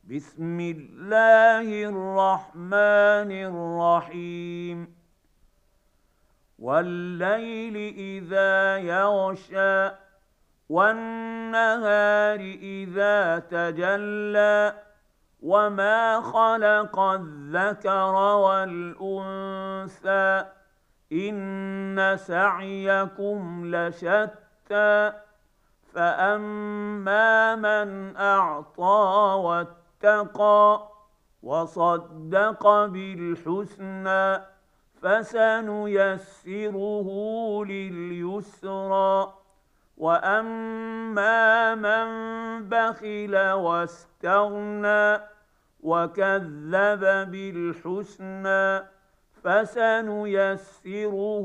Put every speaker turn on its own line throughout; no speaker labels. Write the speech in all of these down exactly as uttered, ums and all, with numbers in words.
بسم الله الرحمن الرحيم والليل إذا يغشى والنهار إذا تجلى وما خلق الذكر والأنثى إن سعيكم لشتى فأما من أعطى واتقى وصدق بالحسنى فسنيسره لليسرى وأما من بخل واستغنى وكذب بالحسنى فسنيسره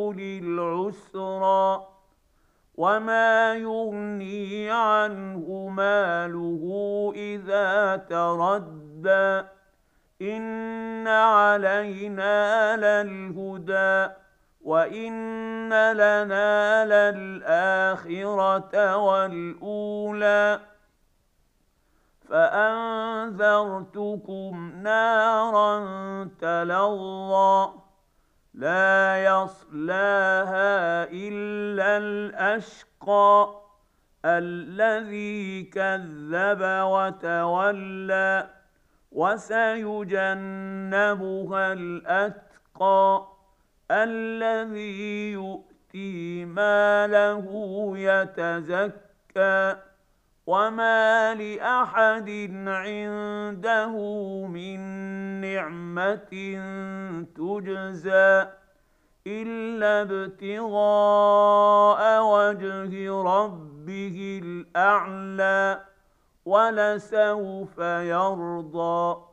للعسرى وما يغني عنه ماله إذا تردى إن علينا للهدى وإن لنا للآخرة والأولى فأنذرتكم نارا تلظى لا يصلاها إلا الأشقى الذي كذب وتولى وسيجنبها الأتقى الذي يؤتي ماله يتزكى وما لأحد عنده من نعمة تجزى إلا ابتغاء وجه ربه الأعلى ولسوف يرضى.